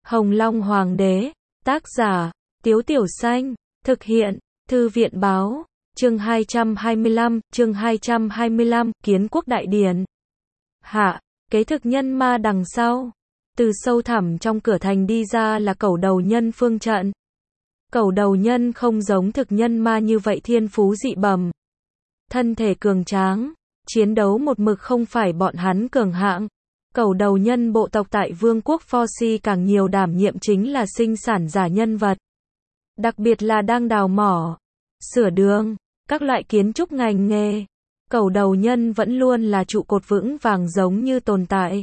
Hồng Long Hoàng đế, tác giả, Tiếu Tiểu Xanh, thực hiện, Thư viện báo, chương 225, Kiến Quốc Đại Điển. Hạ, kế thực nhân ma đằng sau. Từ sâu thẳm trong cửa thành đi ra là cẩu đầu nhân phương trận. Cẩu đầu nhân không giống thực nhân ma như vậy thiên phú dị bẩm. Thân thể cường tráng, chiến đấu một mực không phải bọn hắn cường hạng. Cẩu đầu nhân bộ tộc tại Vương quốc Forci càng nhiều đảm nhiệm chính là sinh sản giả nhân vật. Đặc biệt là đang đào mỏ, sửa đường, các loại kiến trúc ngành nghề. Cẩu đầu nhân vẫn luôn là trụ cột vững vàng giống như tồn tại.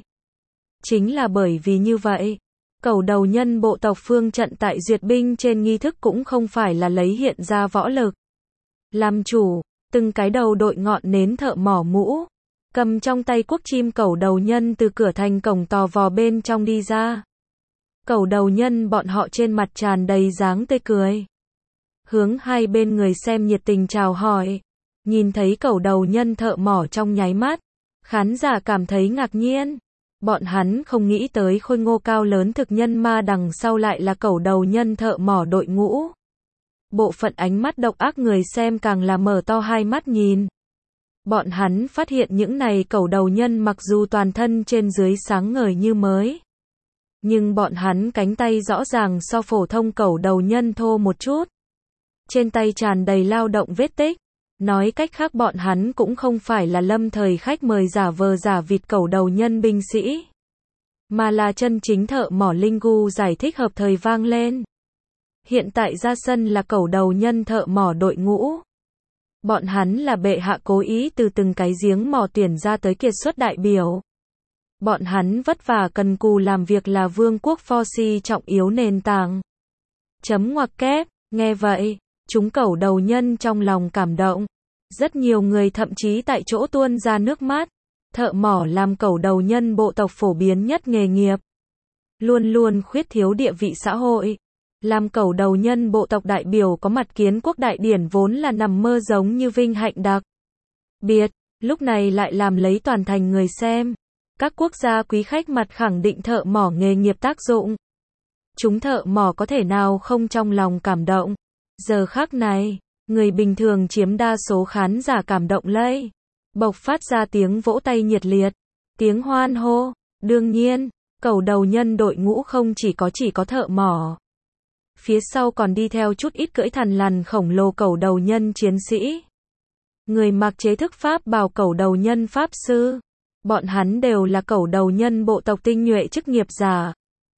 Chính là bởi vì như vậy, cẩu đầu nhân bộ tộc phương trận tại duyệt binh trên nghi thức cũng không phải là lấy hiện ra võ lực. Làm chủ, từng cái đầu đội ngọn nến thợ mỏ mũ, cầm trong tay cuốc chim cẩu đầu nhân từ cửa thành cổng tò vò bên trong đi ra. Cẩu đầu nhân bọn họ trên mặt tràn đầy dáng tươi cười. Hướng hai bên người xem nhiệt tình chào hỏi. Nhìn thấy cẩu đầu nhân thợ mỏ trong nháy mắt, khán giả cảm thấy ngạc nhiên. Bọn hắn không nghĩ tới khôi ngô cao lớn thực nhân ma đằng sau lại là cẩu đầu nhân thợ mỏ đội ngũ. Bộ phận ánh mắt độc ác người xem càng là mở to hai mắt nhìn. Bọn hắn phát hiện những này cẩu đầu nhân mặc dù toàn thân trên dưới sáng ngời như mới, nhưng bọn hắn cánh tay rõ ràng so phổ thông cẩu đầu nhân thô một chút. Trên tay tràn đầy lao động vết tích. Nói cách khác bọn hắn cũng không phải là lâm thời khách mời giả vờ giả vịt cẩu đầu nhân binh sĩ, mà là chân chính thợ mỏ. Linh Gu giải thích hợp thời vang lên. Hiện tại ra sân là cẩu đầu nhân thợ mỏ đội ngũ. Bọn hắn là bệ hạ cố ý từ từng cái giếng mỏ tuyển ra tới kiệt xuất đại biểu. Bọn hắn vất vả cần cù làm việc là Vương quốc Forci trọng yếu nền tảng. Chấm ngoặc kép, nghe vậy, chúng cẩu đầu nhân trong lòng cảm động. Rất nhiều người thậm chí tại chỗ tuôn ra nước mắt. Thợ mỏ làm cẩu đầu nhân bộ tộc phổ biến nhất nghề nghiệp, luôn luôn khuyết thiếu địa vị xã hội. Làm cẩu đầu nhân bộ tộc đại biểu có mặt kiến quốc đại điển vốn là nằm mơ giống như vinh hạnh đặc biệt, lúc này lại làm lấy toàn thành người xem. Các quốc gia quý khách mặt khẳng định thợ mỏ nghề nghiệp tác dụng. Chúng thợ mỏ có thể nào không trong lòng cảm động. Giờ khắc này, người bình thường chiếm đa số, khán giả cảm động lây. Bộc phát ra tiếng vỗ tay nhiệt liệt, tiếng hoan hô. Đương nhiên, cẩu đầu nhân đội ngũ không chỉ có thợ mỏ. Phía sau còn đi theo chút ít cưỡi thằn lằn khổng lồ cẩu đầu nhân chiến sĩ. Người mặc chế thức pháp bào cẩu đầu nhân pháp sư. Bọn hắn đều là cẩu đầu nhân bộ tộc tinh nhuệ chức nghiệp giả.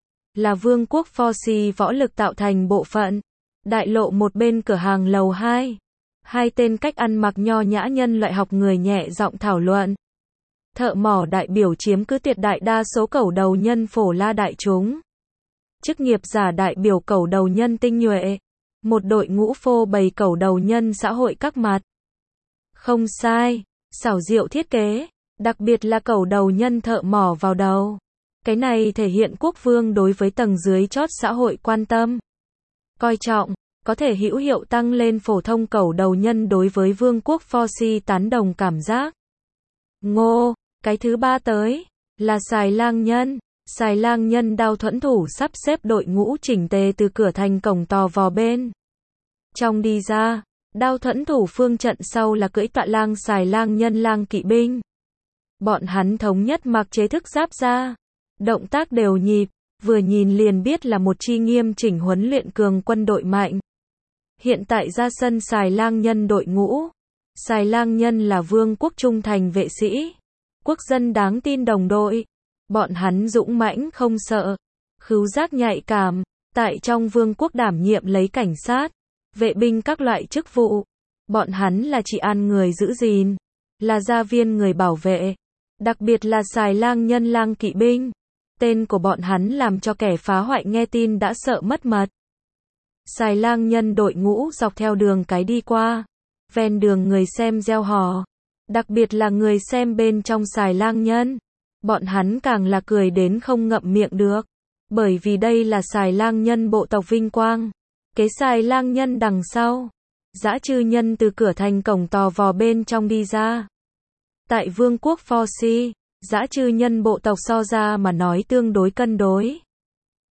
Là Vương quốc Forci võ lực tạo thành bộ phận. Đại lộ một bên cửa hàng lầu 2. Hai tên cách ăn mặc nho nhã nhân loại học người nhẹ giọng thảo luận. Thợ mỏ đại biểu chiếm cứ tuyệt đại đa số cẩu đầu nhân phổ la đại chúng. Chức nghiệp giả đại biểu cẩu đầu nhân tinh nhuệ. Một đội ngũ phô bày cẩu đầu nhân xã hội các mặt. Không sai, xảo diệu thiết kế, đặc biệt là cẩu đầu nhân thợ mỏ vào đầu. Cái này thể hiện quốc vương đối với tầng dưới chót xã hội quan tâm, coi trọng, có thể hữu hiệu tăng lên phổ thông cẩu đầu nhân đối với Vương quốc Forci tán đồng cảm giác. Ngô, cái thứ ba tới, là xài lang nhân. Xài lang nhân đao thuẫn thủ sắp xếp đội ngũ chỉnh tề từ cửa thành cổng tò vò bên trong đi ra. Đao thuẫn thủ phương trận sau là cưỡi tọa lang xài lang nhân lang kỵ binh. Bọn hắn thống nhất mặc chế thức giáp da, động tác đều nhịp, vừa nhìn liền biết là một chi nghiêm chỉnh huấn luyện cường quân đội mạnh. Hiện tại ra sân xài lang nhân đội ngũ. Xài lang nhân là vương quốc trung thành vệ sĩ, quốc dân đáng tin đồng đội. Bọn hắn dũng mãnh không sợ, khứu giác nhạy cảm, tại trong vương quốc đảm nhiệm lấy cảnh sát, vệ binh các loại chức vụ. Bọn hắn là trị an người giữ gìn, là gia viên người bảo vệ. Đặc biệt là xài lang nhân lang kỵ binh. Tên của bọn hắn làm cho kẻ phá hoại nghe tin đã sợ mất mật. Xài lang nhân đội ngũ dọc theo đường cái đi qua. Ven đường người xem reo hò. Đặc biệt là người xem bên trong xài lang nhân. Bọn hắn càng là cười đến không ngậm miệng được. Bởi vì đây là xài lang nhân bộ tộc vinh quang. Kế xài lang nhân đằng sau, dã chư nhân từ cửa thành cổng tò vò bên trong đi ra. Tại Vương quốc Forci, dã chư nhân bộ tộc so ra mà nói tương đối cân đối.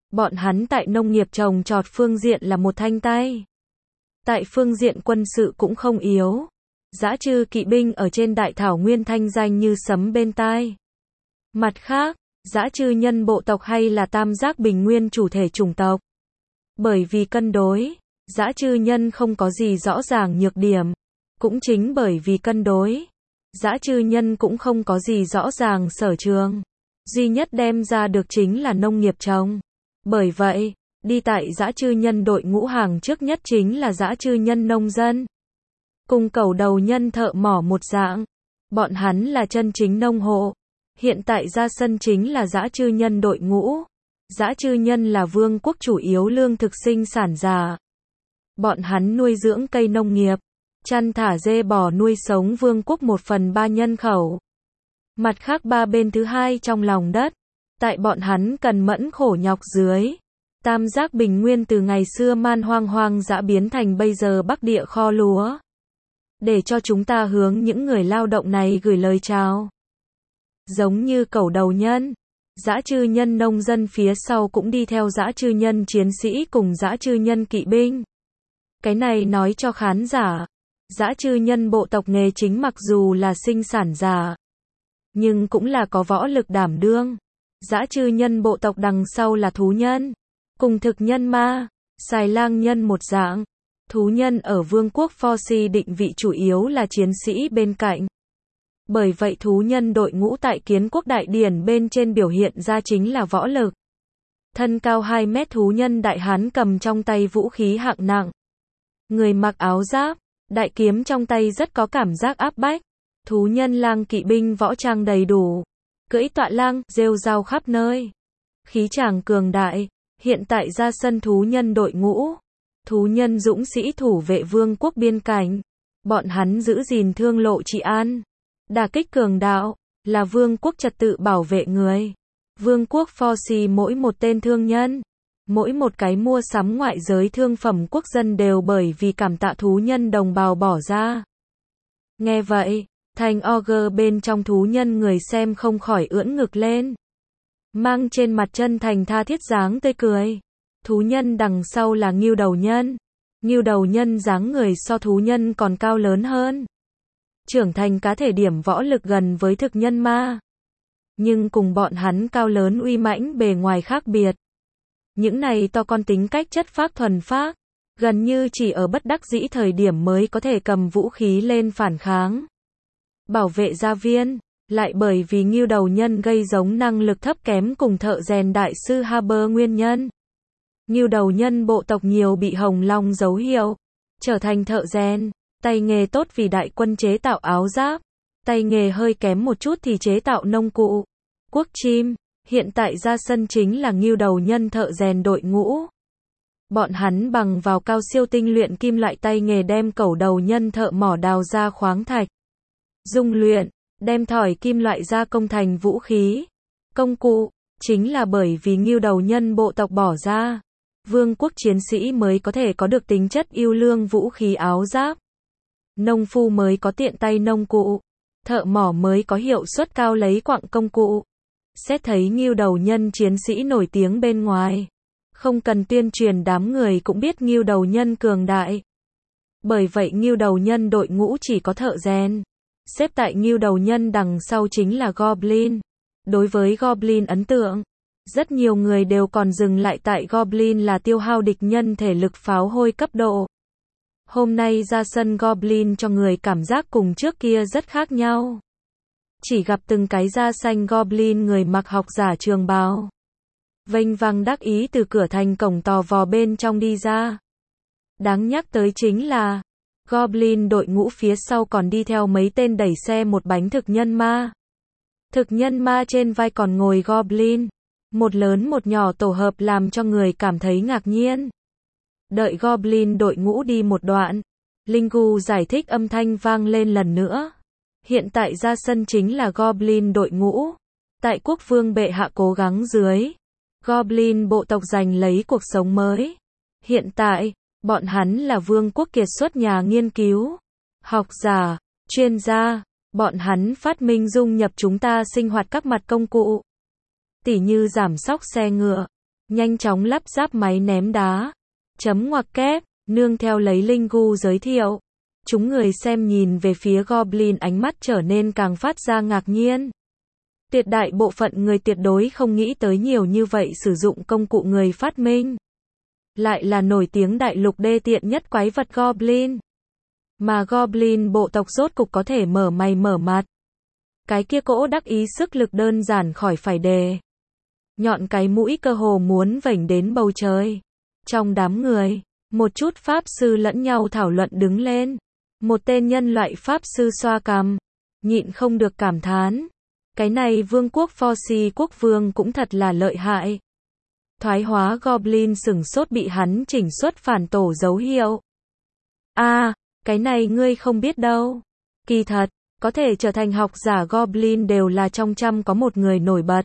Bọn hắn tại nông nghiệp trồng trọt phương diện là một thanh tay. Tại phương diện quân sự cũng không yếu. Dã trư kỵ binh ở trên đại thảo nguyên thanh danh như sấm bên tai. Mặt khác, dã trư nhân bộ tộc hay là tam giác bình nguyên chủ thể chủng tộc. Bởi vì cân đối, dã trư nhân không có gì rõ ràng nhược điểm. Cũng chính bởi vì cân đối, dã trư nhân cũng không có gì rõ ràng sở trường. Duy nhất đem ra được chính là nông nghiệp trồng. Bởi vậy, đi tại dã trư nhân đội ngũ hàng trước nhất chính là dã trư nhân nông dân. Cùng cẩu đầu nhân thợ mỏ một dạng. Bọn hắn là chân chính nông hộ. Hiện tại ra sân chính là dã trư nhân đội ngũ. Dã trư nhân là vương quốc chủ yếu lương thực sinh sản giả. Bọn hắn nuôi dưỡng cây nông nghiệp, chăn thả dê bò nuôi sống vương quốc 1/3 nhân khẩu. Mặt khác ba bên thứ hai trong lòng đất, tại bọn hắn cần mẫn khổ nhọc dưới. Tam giác bình nguyên từ ngày xưa man hoang dã biến thành bây giờ bắc địa kho lúa. Để cho chúng ta hướng những người lao động này gửi lời chào. Giống như cẩu đầu nhân, dã trư nhân nông dân phía sau cũng đi theo dã trư nhân chiến sĩ cùng dã trư nhân kỵ binh. Cái này nói cho khán giả, dã trư nhân bộ tộc nghề chính mặc dù là sinh sản giả, nhưng cũng là có võ lực đảm đương. Dã trư nhân bộ tộc đằng sau là thú nhân, cùng thực nhân ma, xài lang nhân một dạng. Thú nhân ở vương quốc Forsi định vị chủ yếu là chiến sĩ bên cạnh. Bởi vậy thú nhân đội ngũ tại kiến quốc đại điển bên trên biểu hiện ra chính là võ lực. Thân cao 2 mét thú nhân đại hán cầm trong tay vũ khí hạng nặng. Người mặc áo giáp, đại kiếm trong tay rất có cảm giác áp bách. Thú nhân lang kỵ binh võ trang đầy đủ. Cưỡi tọa lang, rêu rao khắp nơi. Khí tràng cường đại, hiện tại ra sân thú nhân đội ngũ. Thú nhân dũng sĩ thủ vệ vương quốc biên cảnh. Bọn hắn giữ gìn thương lộ trị an. Đả kích cường đạo, là vương quốc trật tự bảo vệ người. Vương quốc Forsi mỗi một tên thương nhân, mỗi một cái mua sắm ngoại giới thương phẩm quốc dân đều bởi vì cảm tạ thú nhân đồng bào bỏ ra. Nghe vậy, thành Ogre bên trong thú nhân người xem không khỏi ưỡn ngực lên. Mang trên mặt chân thành tha thiết dáng tươi cười. Thú nhân đằng sau là ngưu đầu nhân. Ngưu đầu nhân dáng người so thú nhân còn cao lớn hơn. Trưởng thành cá thể điểm võ lực gần với thực nhân ma. Nhưng cùng bọn hắn cao lớn uy mãnh bề ngoài khác biệt. Những này to con tính cách chất phác thuần phác, gần như chỉ ở bất đắc dĩ thời điểm mới có thể cầm vũ khí lên phản kháng. Bảo vệ gia viên, lại bởi vì ngưu đầu nhân gây giống năng lực thấp kém cùng thợ rèn đại sư Haber nguyên nhân. Ngưu đầu nhân bộ tộc nhiều bị hồng long dấu hiệu, trở thành thợ rèn, tay nghề tốt vì đại quân chế tạo áo giáp, tay nghề hơi kém một chút thì chế tạo nông cụ. Quốc chim, hiện tại ra sân chính là ngưu đầu nhân thợ rèn đội ngũ. Bọn hắn bằng vào cao siêu tinh luyện kim loại tay nghề đem cẩu đầu nhân thợ mỏ đào ra khoáng thạch. Dung luyện, đem thỏi kim loại ra công thành vũ khí, công cụ, chính là bởi vì ngưu đầu nhân bộ tộc bỏ ra. Vương quốc chiến sĩ mới có thể có được tính chất yêu lương vũ khí áo giáp. Nông phu mới có tiện tay nông cụ. Thợ mỏ mới có hiệu suất cao lấy quặng công cụ. Xét thấy ngưu đầu nhân chiến sĩ nổi tiếng bên ngoài. Không cần tuyên truyền đám người cũng biết ngưu đầu nhân cường đại. Bởi vậy ngưu đầu nhân đội ngũ chỉ có thợ rèn. Xếp tại ngưu đầu nhân đằng sau chính là Goblin. Đối với Goblin ấn tượng, rất nhiều người đều còn dừng lại tại Goblin là tiêu hao địch nhân thể lực pháo hôi cấp độ. Hôm nay ra sân Goblin cho người cảm giác cùng trước kia rất khác nhau. Chỉ gặp từng cái da xanh Goblin người mặc học giả trường bào. Vênh vang đắc ý từ cửa thành cổng tò vò bên trong đi ra. Đáng nhắc tới chính là, Goblin đội ngũ phía sau còn đi theo mấy tên đẩy xe một bánh thực nhân ma. Thực nhân ma trên vai còn ngồi Goblin. Một lớn một nhỏ tổ hợp làm cho người cảm thấy ngạc nhiên. Đợi Goblin đội ngũ đi một đoạn, Lingu giải thích âm thanh vang lên lần nữa. Hiện tại ra sân chính là Goblin đội ngũ. Tại quốc vương bệ hạ cố gắng dưới, Goblin bộ tộc giành lấy cuộc sống mới. Hiện tại, bọn hắn là vương quốc kiệt xuất nhà nghiên cứu, học giả, chuyên gia. Bọn hắn phát minh dung nhập chúng ta sinh hoạt các mặt công cụ. Tỉ như giảm xóc xe ngựa, nhanh chóng lắp ráp máy ném đá. Chấm ngoặc kép, nương theo lấy Linh Gu giới thiệu. Chúng người xem nhìn về phía Goblin ánh mắt trở nên càng phát ra ngạc nhiên. Tuyệt đại bộ phận người tuyệt đối không nghĩ tới nhiều như vậy sử dụng công cụ người phát minh. Lại là nổi tiếng đại lục đê tiện nhất quái vật Goblin. Mà Goblin bộ tộc rốt cục có thể mở mày mở mặt. Cái kia cỗ đắc ý sức lực đơn giản khỏi phải đề. Nhọn cái mũi cơ hồ muốn vểnh đến bầu trời. Trong đám người, một chút pháp sư lẫn nhau thảo luận đứng lên. Một tên nhân loại pháp sư xoa cằm, nhịn không được cảm thán. Cái này vương quốc Forci quốc vương cũng thật là lợi hại. Thoái hóa Goblin sửng sốt bị hắn chỉnh xuất phản tổ dấu hiệu. Cái này ngươi không biết đâu. Kỳ thật, có thể trở thành học giả Goblin đều là trong trăm có một người nổi bật.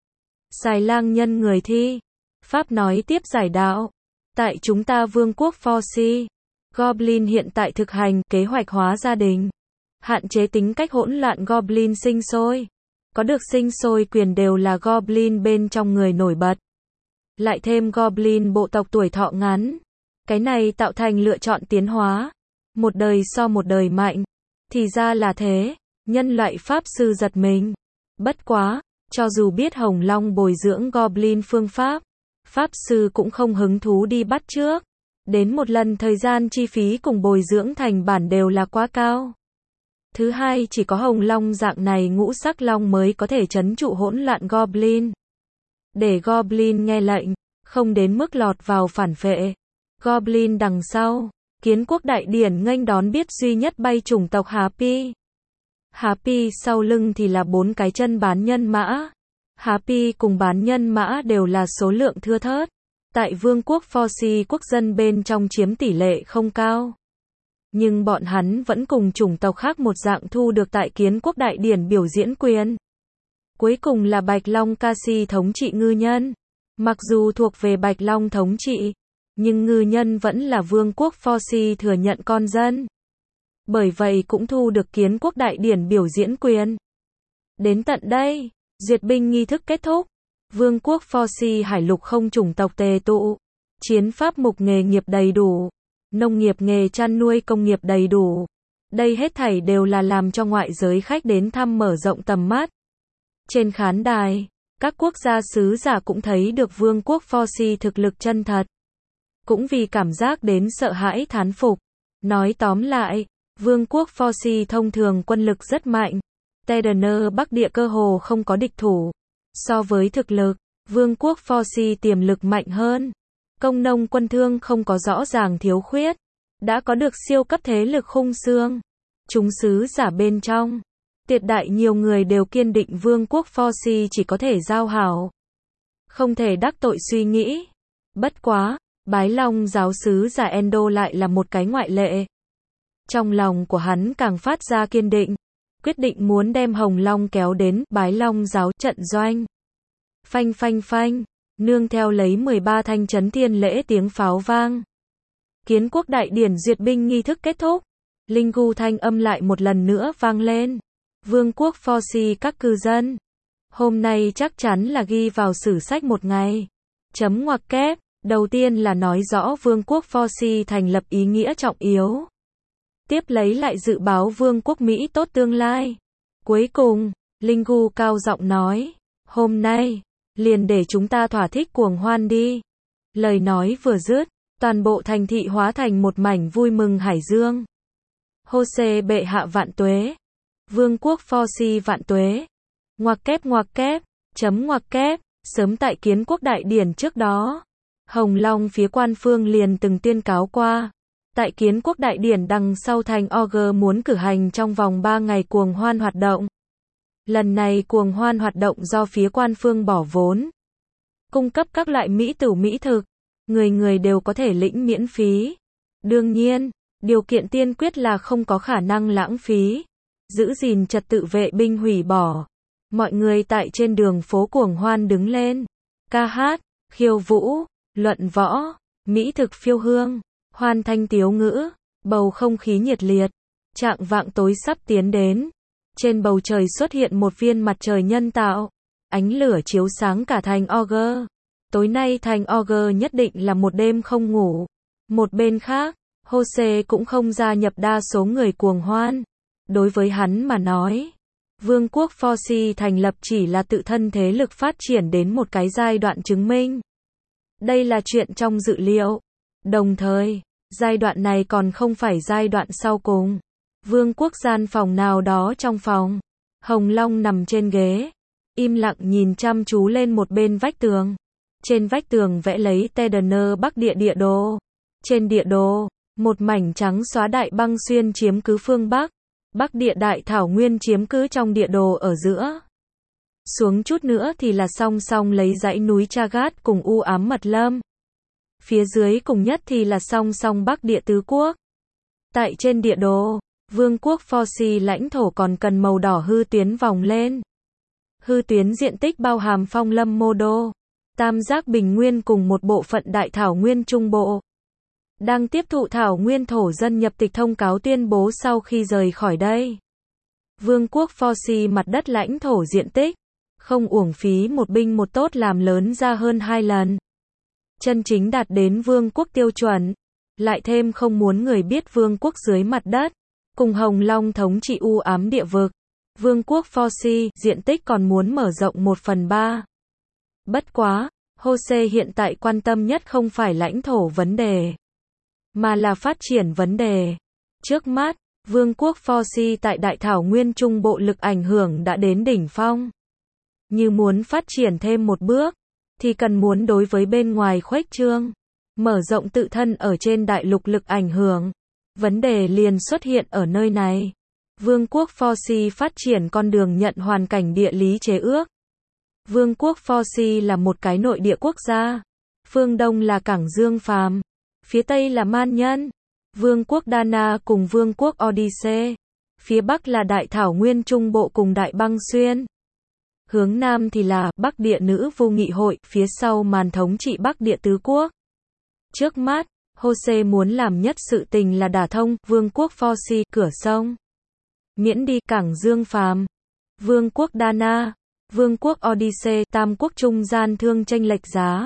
Xài lang nhân người thi. Pháp nói tiếp giải đạo. Tại chúng ta vương quốc Forci, Goblin hiện tại thực hành kế hoạch hóa gia đình. Hạn chế tính cách hỗn loạn Goblin sinh sôi. Có được sinh sôi quyền đều là Goblin bên trong người nổi bật. Lại thêm Goblin bộ tộc tuổi thọ ngắn. Cái này tạo thành lựa chọn tiến hóa. Một đời so một đời mạnh. Thì ra là thế, nhân loại pháp sư giật mình. Bất quá, cho dù biết Hồng Long bồi dưỡng Goblin phương pháp, pháp sư cũng không hứng thú đi bắt chước. Đến một lần thời gian chi phí cùng bồi dưỡng thành bản đều là quá cao. Thứ hai chỉ có Hồng Long dạng này ngũ sắc long mới có thể trấn trụ hỗn loạn Goblin. Để Goblin nghe lệnh, không đến mức lọt vào phản phệ. Goblin đằng sau, Kiến quốc đại điển nghênh đón biết duy nhất bay chủng tộc Happy. Happy sau lưng thì là 4 cái chân bán nhân mã. Happy cùng bán nhân mã đều là số lượng thưa thớt. Tại vương quốc Forci quốc dân bên trong chiếm tỷ lệ không cao. Nhưng bọn hắn vẫn cùng chủng tộc khác một dạng thu được tại kiến quốc đại điển biểu diễn quyền. Cuối cùng là Bạch Long Casi thống trị ngư nhân. Mặc dù thuộc về Bạch Long thống trị, nhưng ngư nhân vẫn là vương quốc Forci thừa nhận con dân. Bởi vậy cũng thu được kiến quốc đại điển biểu diễn quyền. Đến tận đây, duyệt binh nghi thức kết thúc. Vương quốc Forci hải lục không chủng tộc tề tụ. Chiến pháp mục nghề nghiệp đầy đủ. Nông nghiệp nghề chăn nuôi công nghiệp đầy đủ. Đây hết thảy đều là làm cho ngoại giới khách đến thăm mở rộng tầm mắt. Trên khán đài, các quốc gia sứ giả cũng thấy được vương quốc Forci thực lực chân thật. Cũng vì cảm giác đến sợ hãi thán phục. Nói tóm lại, vương quốc Forci thông thường quân lực rất mạnh. Tedener Bắc địa cơ hồ không có địch thủ. So với thực lực, vương quốc Forci tiềm lực mạnh hơn. Công nông quân thương không có rõ ràng thiếu khuyết. Đã có được siêu cấp thế lực khung xương. Chúng sứ giả bên trong. Tuyệt đại nhiều người đều kiên định vương quốc Forci chỉ có thể giao hảo. Không thể đắc tội suy nghĩ. Bất quá, Bái Long giáo sứ giả Endo lại là một cái ngoại lệ. Trong lòng của hắn càng phát ra kiên định. Quyết định muốn đem Hồng Long kéo đến Bái Long giáo trận doanh. Phanh phanh phanh, nương theo lấy 13 thanh chấn thiên lễ tiếng pháo vang. Kiến quốc đại điển duyệt binh nghi thức kết thúc. Linh gu thanh âm lại một lần nữa vang lên. Vương quốc Forci các cư dân. Hôm nay chắc chắn là ghi vào sử sách một ngày. Chấm ngoặc kép, đầu tiên là nói rõ vương quốc Forci thành lập ý nghĩa trọng yếu. Tiếp lấy lại dự báo vương quốc Mỹ tốt tương lai. Cuối cùng, Linh gu cao giọng nói. Hôm nay, liền để chúng ta thỏa thích cuồng hoan đi. Lời nói vừa dứt, toàn bộ thành thị hóa thành một mảnh vui mừng hải dương. Hô-xê bệ hạ vạn tuế. Vương quốc Forci vạn tuế. Ngoặc kép, chấm ngoặc kép, sớm tại kiến quốc đại điển trước đó. Hồng Long phía quan phương liền từng tuyên cáo qua. Tại kiến quốc đại điển đằng sau thành Augur muốn cử hành trong vòng 3 ngày cuồng hoan hoạt động. Lần này cuồng hoan hoạt động do phía quan phương bỏ vốn. Cung cấp các loại mỹ tửu mỹ thực. Người người đều có thể lĩnh miễn phí. Đương nhiên, điều kiện tiên quyết là không có khả năng lãng phí. Giữ gìn trật tự vệ binh hủy bỏ. Mọi người tại trên đường phố cuồng hoan đứng lên. Ca hát, khiêu vũ, luận võ, mỹ thực phiêu hương, hoan thanh tiếu ngữ, bầu không khí nhiệt liệt. Trạng vạng tối sắp tiến đến. Trên bầu trời xuất hiện một viên mặt trời nhân tạo. Ánh lửa chiếu sáng cả thành Augur. Tối nay thành Augur nhất định là một đêm không ngủ. Một bên khác, Jose cũng không gia nhập đa số người cuồng hoan. Đối với hắn mà nói, Vương quốc Forci thành lập chỉ là tự thân thế lực phát triển đến một cái giai đoạn chứng minh. Đây là chuyện trong dự liệu. Đồng thời, giai đoạn này còn không phải giai đoạn sau cùng. Vương quốc gian phòng nào đó trong phòng. Hồng Long nằm trên ghế, im lặng nhìn chăm chú lên một bên vách tường. Trên vách tường vẽ lấy Tedener Bắc địa địa đồ. Trên địa đồ, một mảnh trắng xóa đại băng xuyên chiếm cứ phương Bắc. Bắc địa đại thảo nguyên chiếm cứ trong địa đồ ở giữa. Xuống chút nữa thì là song song lấy dãy núi Chagat cùng u ám mật lâm. Phía dưới cùng nhất thì là song song Bắc địa tứ quốc. Tại trên địa đồ, Vương quốc Forci lãnh thổ còn cần màu đỏ hư tuyến vòng lên. Hư tuyến diện tích bao hàm phong lâm Mô Đô, Tam Giác Bình Nguyên cùng một bộ phận đại thảo nguyên trung bộ. Đang tiếp thụ thảo nguyên thổ dân nhập tịch thông cáo tuyên bố sau khi rời khỏi đây. Vương quốc Forci mặt đất lãnh thổ diện tích, không uổng phí một binh một tốt làm lớn ra hơn 2 lần. Chân chính đạt đến vương quốc tiêu chuẩn. Lại thêm không muốn người biết vương quốc dưới mặt đất. Cùng Hồng Long thống trị u ám địa vực. Vương quốc Forci diện tích còn muốn mở rộng 1/3. Bất quá, Jose hiện tại quan tâm nhất không phải lãnh thổ vấn đề, mà là phát triển vấn đề. Trước mắt, Vương quốc Forci tại Đại Thảo Nguyên Trung Bộ lực ảnh hưởng đã đến đỉnh phong. Như muốn phát triển thêm một bước, thì cần muốn đối với bên ngoài khuếch trương, mở rộng tự thân ở trên đại lục lực ảnh hưởng. Vấn đề liền xuất hiện ở nơi này. Vương quốc Forci phát triển con đường nhận hoàn cảnh địa lý chế ước. Vương quốc Forci là một cái nội địa quốc gia. Phương Đông là cảng Dương Phàm, phía Tây là Man Nhân, Vương quốc Dana cùng Vương quốc Odyssey. Phía Bắc là Đại Thảo Nguyên Trung Bộ cùng Đại Băng Xuyên. Hướng Nam thì là Bắc địa Nữ Vu Nghị Hội, phía sau màn thống trị Bắc địa tứ quốc. Trước mắt, Jose muốn làm nhất sự tình là đả thông Vương quốc Forci cửa sông. Miễn đi cảng Dương Phàm, Vương quốc Dana, Vương quốc Odyssey, tam quốc trung gian thương chênh lệch giá.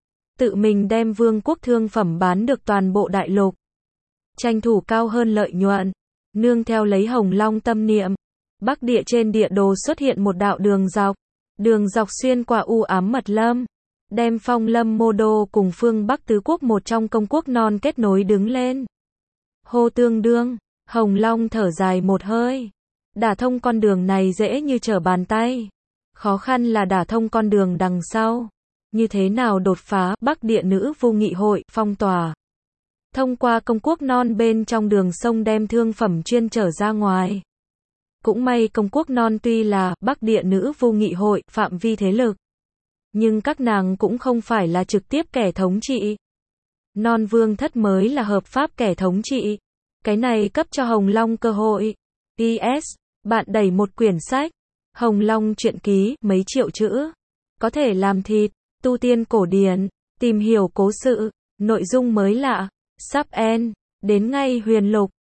Tự mình đem vương quốc thương phẩm bán được toàn bộ đại lục. Tranh thủ cao hơn lợi nhuận. Nương theo lấy Hồng Long tâm niệm. Bắc địa trên địa đồ xuất hiện một đạo đường dọc. Đường dọc xuyên qua u ám mật lâm. Đem phong lâm Mô Đô cùng phương Bắc tứ quốc một trong công quốc non kết nối đứng lên. Hô tương đương, Hồng Long thở dài một hơi. Đả thông con đường này dễ như trở bàn tay. Khó khăn là đả thông con đường đằng sau. Như thế nào đột phá Bắc địa Nữ Vu Nghị Hội phong tỏa. Thông qua công quốc non bên trong đường sông đem thương phẩm chuyên trở ra ngoài. Cũng may công quốc non tuy là Bắc địa Nữ Vu Nghị Hội phạm vi thế lực, nhưng các nàng cũng không phải là trực tiếp kẻ thống trị. Non vương thất mới là hợp pháp kẻ thống trị. Cái này cấp cho Hồng Long cơ hội. PS, bạn đẩy một quyển sách, Hồng Long truyện ký, mấy triệu chữ. Có thể làm thịt, tu tiên cổ điển, tìm hiểu cố sự, nội dung mới lạ, sắp end, đến ngay huyền lục.